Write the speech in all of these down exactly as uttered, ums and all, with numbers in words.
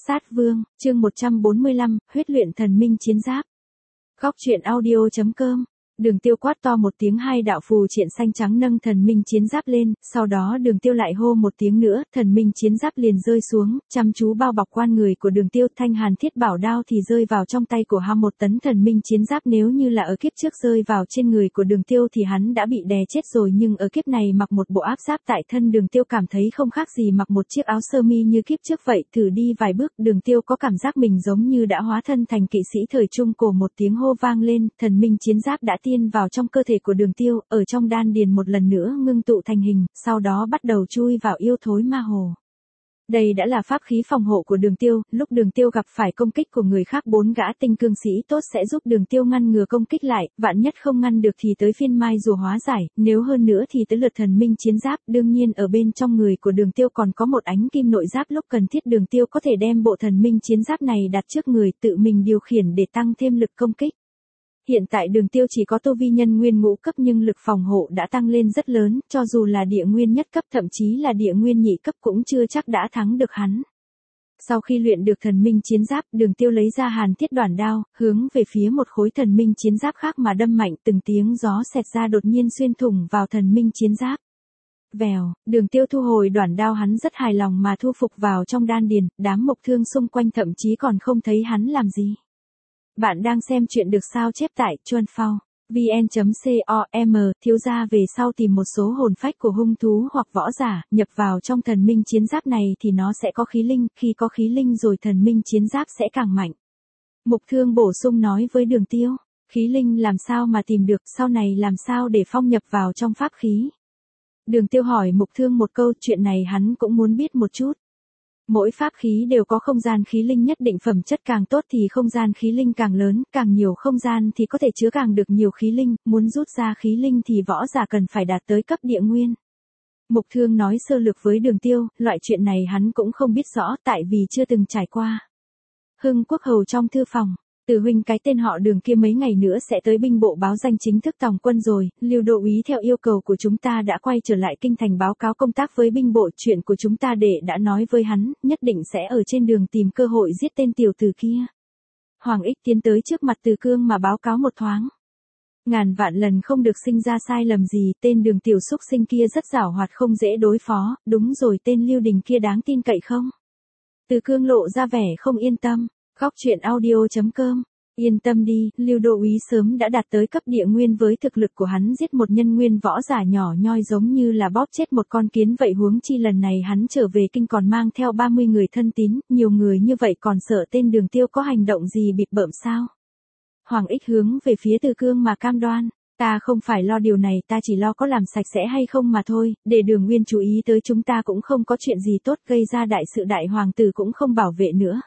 Sát Vương, chương một trăm bốn mươi lăm, huyết luyện thần minh chiến giáp. Góc truyện audio chấm com. Đường Tiêu quát to một tiếng, hai đạo phù triện xanh trắng nâng thần minh chiến giáp lên, sau đó Đường Tiêu lại hô một tiếng nữa, thần minh chiến giáp liền rơi xuống, chăm chú bao bọc quan người của Đường Tiêu. Thanh hàn thiết bảo đao thì rơi vào trong tay của hắn. Một tấn thần minh chiến giáp nếu như là ở kiếp trước rơi vào trên người của Đường Tiêu thì hắn đã bị đè chết rồi, nhưng ở kiếp này mặc một bộ áp giáp tại thân, Đường Tiêu cảm thấy không khác gì mặc một chiếc áo sơ mi như kiếp trước vậy. Thử đi vài bước, Đường Tiêu có cảm giác mình giống như đã hóa thân thành kỵ sĩ thời trung cổ. Một tiếng hô vang lên, thần minh chiến giáp đã tiên vào trong cơ thể của Đường Tiêu, ở trong đan điền một lần nữa ngưng tụ thành hình, sau đó bắt đầu chui vào yêu thối ma hồ. Đây đã là pháp khí phòng hộ của Đường Tiêu, lúc Đường Tiêu gặp phải công kích của người khác, bốn gã tinh cương sĩ tốt sẽ giúp Đường Tiêu ngăn ngừa công kích lại, vạn nhất không ngăn được thì tới phiên mai rùa hóa giải, nếu hơn nữa thì tới lượt thần minh chiến giáp. Đương nhiên ở bên trong người của Đường Tiêu còn có một ánh kim nội giáp, lúc cần thiết Đường Tiêu có thể đem bộ thần minh chiến giáp này đặt trước người, tự mình điều khiển để tăng thêm lực công kích. Hiện tại Đường Tiêu chỉ có tu vi nhân nguyên ngũ cấp nhưng lực phòng hộ đã tăng lên rất lớn, cho dù là địa nguyên nhất cấp thậm chí là địa nguyên nhị cấp cũng chưa chắc đã thắng được hắn. Sau khi luyện được thần minh chiến giáp, Đường Tiêu lấy ra hàn thiết đoản đao, hướng về phía một khối thần minh chiến giáp khác mà đâm mạnh, từng tiếng gió xẹt ra đột nhiên xuyên thủng vào thần minh chiến giáp. Vèo, Đường Tiêu thu hồi đoản đao, hắn rất hài lòng mà thu phục vào trong đan điền, đám mộc thương xung quanh thậm chí còn không thấy hắn làm gì. Bạn đang xem chuyện được sao chép tại chuan phao vn chấm com. Thiếu gia về sau tìm một số hồn phách của hung thú hoặc võ giả, nhập vào trong thần minh chiến giáp này thì nó sẽ có khí linh, khi có khí linh rồi thần minh chiến giáp sẽ càng mạnh. Mục Thương bổ sung nói với Đường Tiêu, khí linh làm sao mà tìm được, sau này làm sao để phong nhập vào trong pháp khí. Đường Tiêu hỏi Mục Thương một câu, chuyện này hắn cũng muốn biết một chút. Mỗi pháp khí đều có không gian khí linh nhất định, phẩm chất càng tốt thì không gian khí linh càng lớn, càng nhiều không gian thì có thể chứa càng được nhiều khí linh, muốn rút ra khí linh thì võ giả cần phải đạt tới cấp địa nguyên. Mục Thương nói sơ lược với Đường Tiêu, loại chuyện này hắn cũng không biết rõ tại vì chưa từng trải qua. Hưng Quốc Hầu trong thư phòng, Từ huynh cái tên họ Đường kia mấy ngày nữa sẽ tới binh bộ báo danh chính thức tòng quân rồi, Lưu Đô úy theo yêu cầu của chúng ta đã quay trở lại kinh thành báo cáo công tác với binh bộ, chuyện của chúng ta đệ đã nói với hắn, nhất định sẽ ở trên đường tìm cơ hội giết tên tiểu tử kia. Hoàng Ích tiến tới trước mặt Từ Cương mà báo cáo một thoáng. Ngàn vạn lần không được sinh ra sai lầm gì, tên Đường tiểu xúc sinh kia rất giảo hoạt không dễ đối phó, đúng rồi, tên Lưu Đình kia đáng tin cậy không? Từ Cương lộ ra vẻ không yên tâm. Góc truyện audio chấm com. Yên tâm đi, Lưu Đô úy sớm đã đạt tới cấp địa nguyên, với thực lực của hắn giết một nhân nguyên võ giả nhỏ nhoi giống như là bóp chết một con kiến vậy, huống chi lần này hắn trở về kinh còn mang theo ba mươi người thân tín, nhiều người như vậy còn sợ tên Đường Tiêu có hành động gì bịp bợm sao? Hoàng Ích hướng về phía Từ Cương mà cam đoan, ta không phải lo điều này, ta chỉ lo có làm sạch sẽ hay không mà thôi, để Đường Nguyên chú ý tới chúng ta cũng không có chuyện gì tốt, gây ra đại sự đại hoàng tử cũng không bảo vệ nữa.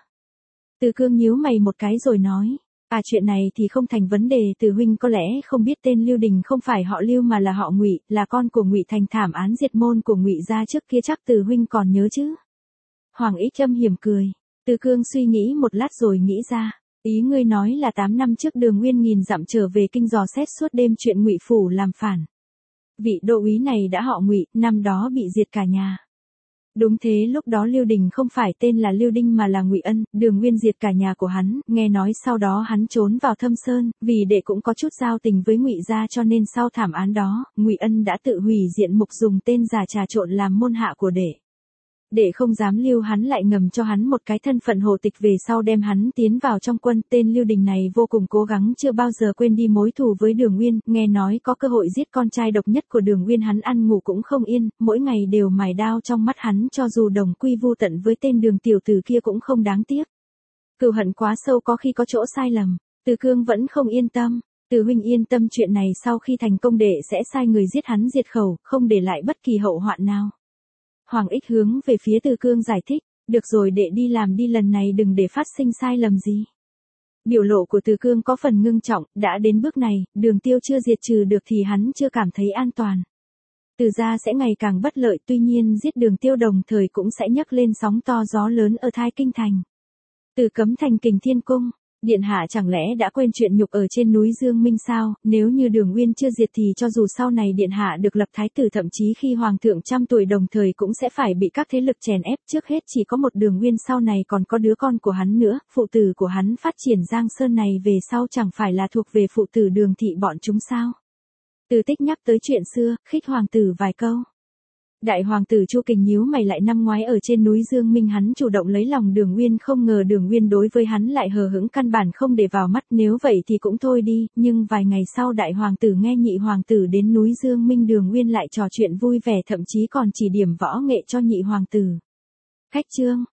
Từ Cương nhíu mày một cái rồi nói, à chuyện này thì không thành vấn đề, Từ huynh có lẽ không biết tên Lưu Đình không phải họ Lưu mà là họ Ngụy, là con của Ngụy Thành, thảm án diệt môn của Ngụy gia trước kia chắc Từ huynh còn nhớ chứ. Hoàng Ích châm hiểm cười. Từ Cương suy nghĩ một lát rồi nghĩ ra, ý ngươi nói là tám năm trước Đường Nguyên nghìn dặm trở về kinh dò xét suốt đêm chuyện Ngụy phủ làm phản. Vị đô úy này đã họ Ngụy, năm đó bị diệt cả nhà. Đúng thế, lúc đó Lưu Đình không phải tên là Lưu Đinh mà là Ngụy Ân, Đường Nguyên diệt cả nhà của hắn, nghe nói sau đó hắn trốn vào Thâm Sơn, vì đệ cũng có chút giao tình với Ngụy gia cho nên sau thảm án đó, Ngụy Ân đã tự hủy diện mục dùng tên giả trà trộn làm môn hạ của đệ. Đệ không dám lưu hắn lại ngầm cho hắn một cái thân phận hộ tịch, về sau đem hắn tiến vào trong quân. Tên Lưu Đình này vô cùng cố gắng, chưa bao giờ quên đi mối thù với Đường Nguyên, nghe nói có cơ hội giết con trai độc nhất của Đường Nguyên hắn ăn ngủ cũng không yên, mỗi ngày đều mài đao trong mắt hắn, cho dù đồng quy vu tận với tên Đường tiểu tử kia cũng không đáng tiếc. Cừu hận quá sâu có khi có chỗ sai lầm. Từ Cương vẫn không yên tâm. Từ huynh yên tâm, chuyện này sau khi thành công đệ sẽ sai người giết hắn diệt khẩu, không để lại bất kỳ hậu hoạn nào. Hoàng Ích hướng về phía Từ Cương giải thích, được rồi đệ đi làm đi, lần này đừng để phát sinh sai lầm gì. Biểu lộ của Từ Cương có phần ngưng trọng, đã đến bước này, Đường Tiêu chưa diệt trừ được thì hắn chưa cảm thấy an toàn. Từ gia sẽ ngày càng bất lợi, tuy nhiên giết Đường Tiêu đồng thời cũng sẽ nhấc lên sóng to gió lớn ở Thai Kinh Thành. Từ Cấm Thành Kình Thiên Cung, Điện hạ chẳng lẽ đã quên chuyện nhục ở trên núi Dương Minh sao, nếu như Đường Uyên chưa diệt thì cho dù sau này điện hạ được lập thái tử thậm chí khi hoàng thượng trăm tuổi đồng thời cũng sẽ phải bị các thế lực chèn ép, trước hết chỉ có một Đường Uyên sau này còn có đứa con của hắn nữa, phụ tử của hắn phát triển Giang Sơn này về sau chẳng phải là thuộc về phụ tử Đường thị bọn chúng sao. Từ Tích nhắc tới chuyện xưa, khích hoàng tử vài câu. Đại hoàng tử Chu Kình nhíu mày lại, năm ngoái ở trên núi Dương Minh hắn chủ động lấy lòng Đường Uyên, không ngờ Đường Uyên đối với hắn lại hờ hững căn bản không để vào mắt, nếu vậy thì cũng thôi đi, nhưng vài ngày sau đại hoàng tử nghe nhị hoàng tử đến núi Dương Minh, Đường Uyên lại trò chuyện vui vẻ thậm chí còn chỉ điểm võ nghệ cho nhị hoàng tử. Khách trương